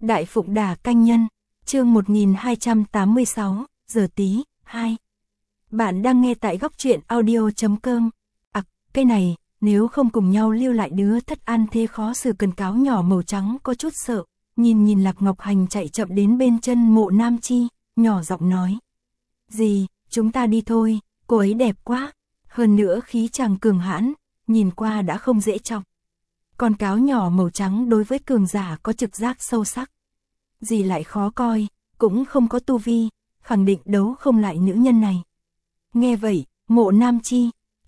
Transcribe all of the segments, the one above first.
Đại Phụng Đà Canh Nhân, chương 1286, giờ tí, 2. Bạn đang nghe tại góc truyện audio.com. Cái này, nếu không cùng nhau lưu lại đứa thất an thế khó xử, cần cáo nhỏ màu trắng có chút sợ, nhìn Lạc Ngọc Hành chạy chậm đến bên chân Mộ Nam Chi, nhỏ giọng nói. Gì, chúng ta đi thôi, cô ấy đẹp quá, hơn nữa khí chàng cường hãn, nhìn qua đã không dễ chọc. Con cáo nhỏ màu trắng đối với cường giả có trực giác sâu sắc. Gì lại khó coi, cũng không có tu vi, khẳng định đấu không lại nữ nhân này. Nghe vậy, Mộ Nam Chi,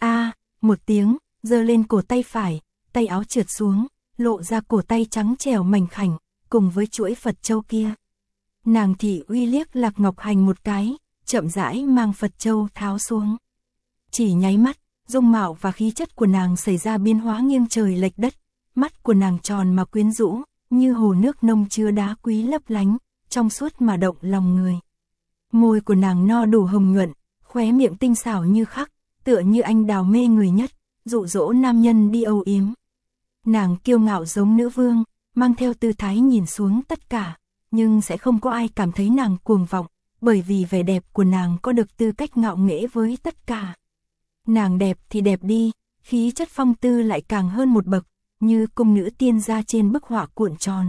một tiếng, giơ lên cổ tay phải, tay áo trượt xuống, lộ ra cổ tay trắng trẻo mảnh khảnh, cùng với chuỗi Phật châu kia. Nàng thị uy liếc Lạc Ngọc Hành một cái, chậm rãi mang Phật châu tháo xuống. Chỉ nháy mắt, dung mạo và khí chất của nàng xảy ra biến hóa nghiêng trời lệch đất, mắt của nàng tròn mà quyến rũ, như hồ nước nông chứa đá quý lấp lánh, trong suốt mà động lòng người. Môi của nàng no đủ hồng nhuận, khóe miệng tinh xảo như khắc, tựa như anh đào mê người nhất, dụ dỗ nam nhân đi âu yếm. Nàng kiêu ngạo giống nữ vương, mang theo tư thái nhìn xuống tất cả, nhưng sẽ không có ai cảm thấy nàng cuồng vọng, bởi vì vẻ đẹp của nàng có được tư cách ngạo nghễ với tất cả. Nàng đẹp thì đẹp đi, khí chất phong tư lại càng hơn một bậc, như cung nữ tiên gia trên bức họa cuộn tròn.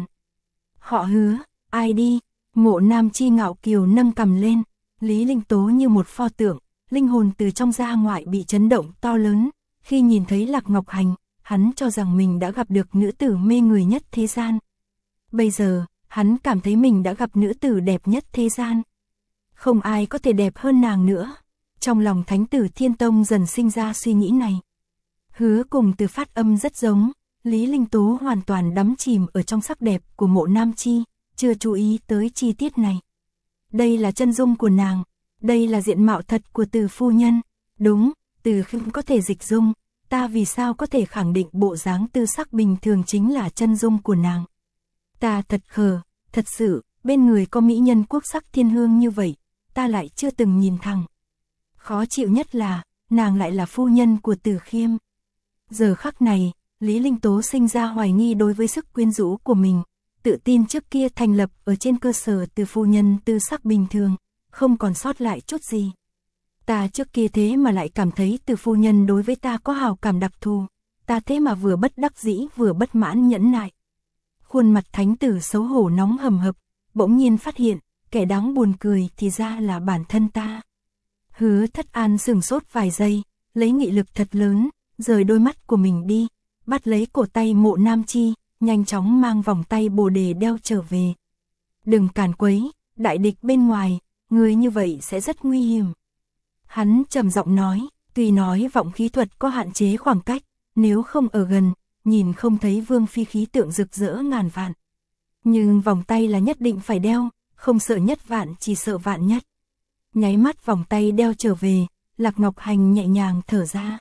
Họ Hứa, ai đi? Mộ Nam Chi ngạo kiều nâng cằm lên, Lý Linh Tố như một pho tượng, linh hồn từ trong ra ngoại bị chấn động to lớn, khi nhìn thấy Lạc Ngọc Hành, hắn cho rằng mình đã gặp được nữ tử mê người nhất thế gian. Bây giờ, hắn cảm thấy mình đã gặp nữ tử đẹp nhất thế gian. Không ai có thể đẹp hơn nàng nữa. Trong lòng Thánh tử Thiên Tông dần sinh ra suy nghĩ này. Hứa cùng từ phát âm rất giống, Lý Linh Tố hoàn toàn đắm chìm ở trong sắc đẹp của Mộ Nam Chi, chưa chú ý tới chi tiết này. Đây là chân dung của nàng, đây là diện mạo thật của Từ phu nhân. Đúng, Từ không có thể dịch dung, ta vì sao có thể khẳng định bộ dáng tư sắc bình thường chính là chân dung của nàng. Ta thật khờ, thật sự, bên người có mỹ nhân quốc sắc thiên hương như vậy, ta lại chưa từng nhìn thẳng. Khó chịu nhất là, nàng lại là phu nhân của Từ Khiêm. Giờ khắc này, Lý Linh Tố sinh ra hoài nghi đối với sức quyến rũ của mình, tự tin trước kia thành lập ở trên cơ sở Từ phu nhân tư sắc bình thường, không còn sót lại chút gì. Ta trước kia thế mà lại cảm thấy Từ phu nhân đối với ta có hào cảm đặc thù, ta thế mà vừa bất đắc dĩ vừa bất mãn nhẫn nại. Khuôn mặt thánh tử xấu hổ nóng hầm hập, bỗng nhiên phát hiện, kẻ đáng buồn cười thì ra là bản thân ta. Hứa Thất An sửng sốt vài giây, lấy nghị lực thật lớn, rời đôi mắt của mình đi, bắt lấy cổ tay Mộ Nam Chi, nhanh chóng mang vòng tay Bồ Đề đeo trở về. Đừng càn quấy, đại địch bên ngoài, người như vậy sẽ rất nguy hiểm. Hắn trầm giọng nói, tuy nói vọng khí thuật có hạn chế khoảng cách, nếu không ở gần, nhìn không thấy vương phi khí tượng rực rỡ ngàn vạn. Nhưng vòng tay là nhất định phải đeo, không sợ nhất vạn chỉ sợ vạn nhất. Nháy mắt vòng tay đeo trở về, Lạc Ngọc Hành nhẹ nhàng thở ra.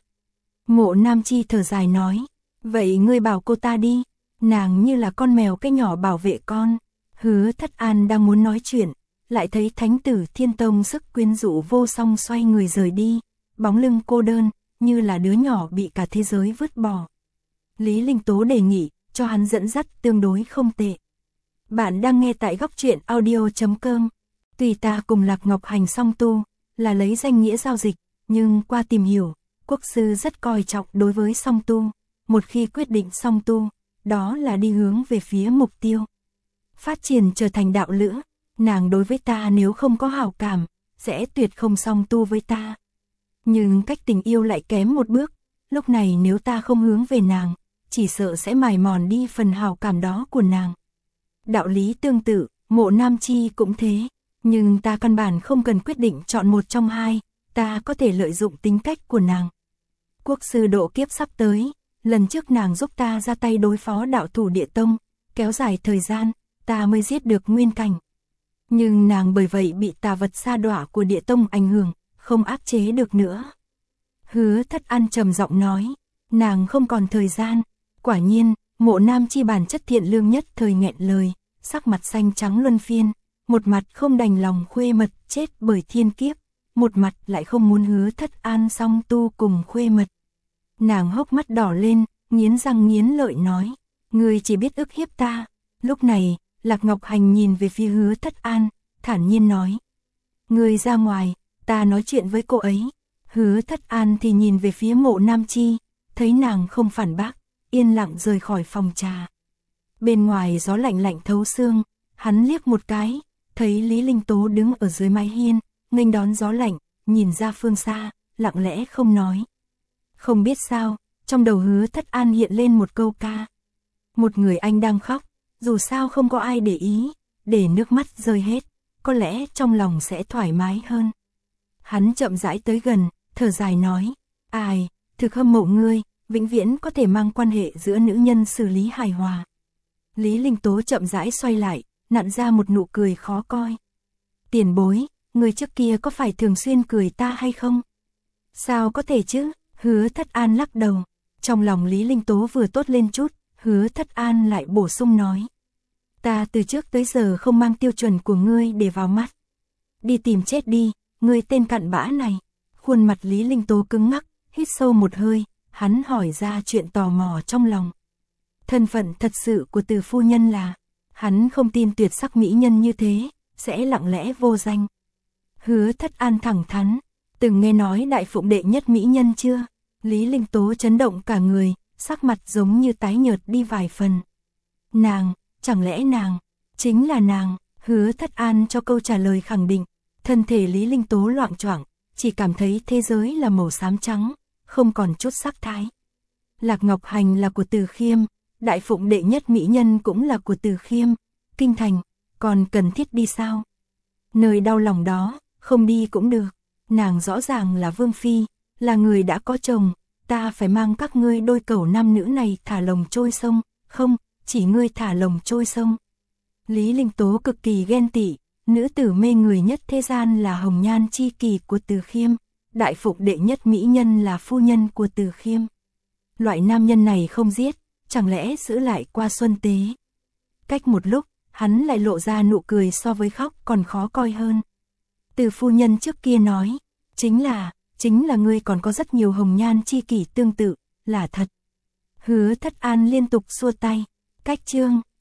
Mộ Nam Chi thở dài nói, vậy ngươi bảo cô ta đi, nàng như là con mèo cái nhỏ bảo vệ con. Hứa Thất An đang muốn nói chuyện, lại thấy Thánh tử Thiên Tông sức quyến rũ vô song xoay người rời đi, bóng lưng cô đơn, như là đứa nhỏ bị cả thế giới vứt bỏ. Lý Linh Tố đề nghị, cho hắn dẫn dắt tương đối không tệ. Bạn đang nghe tại góc truyện audio.com. Tùy ta cùng Lạc Ngọc Hành song tu, là lấy danh nghĩa giao dịch, nhưng qua tìm hiểu, quốc sư rất coi trọng đối với song tu. Một khi quyết định song tu, đó là đi hướng về phía mục tiêu. Phát triển trở thành đạo lữ, nàng đối với ta nếu không có hảo cảm, sẽ tuyệt không song tu với ta. Nhưng cách tình yêu lại kém một bước, lúc này nếu ta không hướng về nàng, chỉ sợ sẽ mài mòn đi phần hảo cảm đó của nàng. Đạo lý tương tự, Mộ Nam Chi cũng thế. Nhưng ta căn bản không cần quyết định chọn một trong hai, ta có thể lợi dụng tính cách của nàng. Quốc sư độ kiếp sắp tới, lần trước nàng giúp ta ra tay đối phó đạo thủ Địa Tông, kéo dài thời gian, ta mới giết được Nguyên Cảnh. Nhưng nàng bởi vậy bị tà vật sa đọa của Địa Tông ảnh hưởng, không áp chế được nữa. Hứa Thất An trầm giọng nói, nàng không còn thời gian. Quả nhiên, Mộ Nam Chi bản chất thiện lương nhất thời nghẹn lời, sắc mặt xanh trắng luân phiên. Một mặt không đành lòng khuê mật chết bởi thiên kiếp, một mặt lại không muốn Hứa Thất An song tu cùng khuê mật. Nàng hốc mắt đỏ lên, nghiến răng nghiến lợi nói, ngươi chỉ biết ức hiếp ta. Lúc này, Lạc Ngọc Hành nhìn về phía Hứa Thất An, thản nhiên nói. Ngươi ra ngoài, ta nói chuyện với cô ấy. Hứa Thất An thì nhìn về phía Mộ Nam Chi, thấy nàng không phản bác, yên lặng rời khỏi phòng trà. Bên ngoài gió lạnh lạnh thấu xương, hắn liếc một cái, thấy Lý Linh Tố đứng ở dưới mái hiên, nghênh đón gió lạnh, nhìn ra phương xa, lặng lẽ không nói. Không biết sao, trong đầu Hứa Thất An hiện lên một câu ca. Một người anh đang khóc, dù sao không có ai để ý, để nước mắt rơi hết, có lẽ trong lòng sẽ thoải mái hơn. Hắn chậm rãi tới gần, thở dài nói, ai, thực hâm mộ ngươi, vĩnh viễn có thể mang quan hệ giữa nữ nhân xử lý hài hòa. Lý Linh Tố chậm rãi xoay lại, nặn ra một nụ cười khó coi. Tiền bối, người trước kia có phải thường xuyên cười ta hay không? Sao có thể chứ? Hứa Thất An lắc đầu. Trong lòng Lý Linh Tố vừa tốt lên chút, Hứa Thất An lại bổ sung nói. Ta từ trước tới giờ không mang tiêu chuẩn của ngươi để vào mắt. Đi tìm chết đi, ngươi tên cặn bã này. Khuôn mặt Lý Linh Tố cứng ngắc, hít sâu một hơi, hắn hỏi ra chuyện tò mò trong lòng. Thân phận thật sự của Từ phu nhân là, hắn không tin tuyệt sắc mỹ nhân như thế, sẽ lặng lẽ vô danh. Hứa Thất An thẳng thắn, từng nghe nói đại phụng đệ nhất mỹ nhân chưa? Lý Linh Tố chấn động cả người, sắc mặt giống như tái nhợt đi vài phần. Nàng, chẳng lẽ nàng, chính là nàng? Hứa Thất An cho câu trả lời khẳng định, thân thể Lý Linh Tố loạng choạng, chỉ cảm thấy thế giới là màu xám trắng, không còn chút sắc thái. Lạc Ngọc Hành là của Từ Khiêm, đại phụng đệ nhất mỹ nhân cũng là của Từ Khiêm, kinh thành, còn cần thiết đi sao? Nơi đau lòng đó, không đi cũng được, nàng rõ ràng là vương phi, là người đã có chồng, ta phải mang các ngươi đôi cẩu nam nữ này thả lồng trôi sông, không, chỉ ngươi thả lồng trôi sông. Lý Linh Tố cực kỳ ghen tị, nữ tử mê người nhất thế gian là hồng nhan chi kỷ của Từ Khiêm, đại phụng đệ nhất mỹ nhân là phu nhân của Từ Khiêm. Loại nam nhân này không giết, chẳng lẽ giữ lại qua xuân tế? Cách một lúc, hắn lại lộ ra nụ cười so với khóc còn khó coi hơn. Từ phu nhân trước kia nói, chính là ngươi còn có rất nhiều hồng nhan chi kỷ tương tự, là thật. Hứa Thất An liên tục xua tay, cách chương.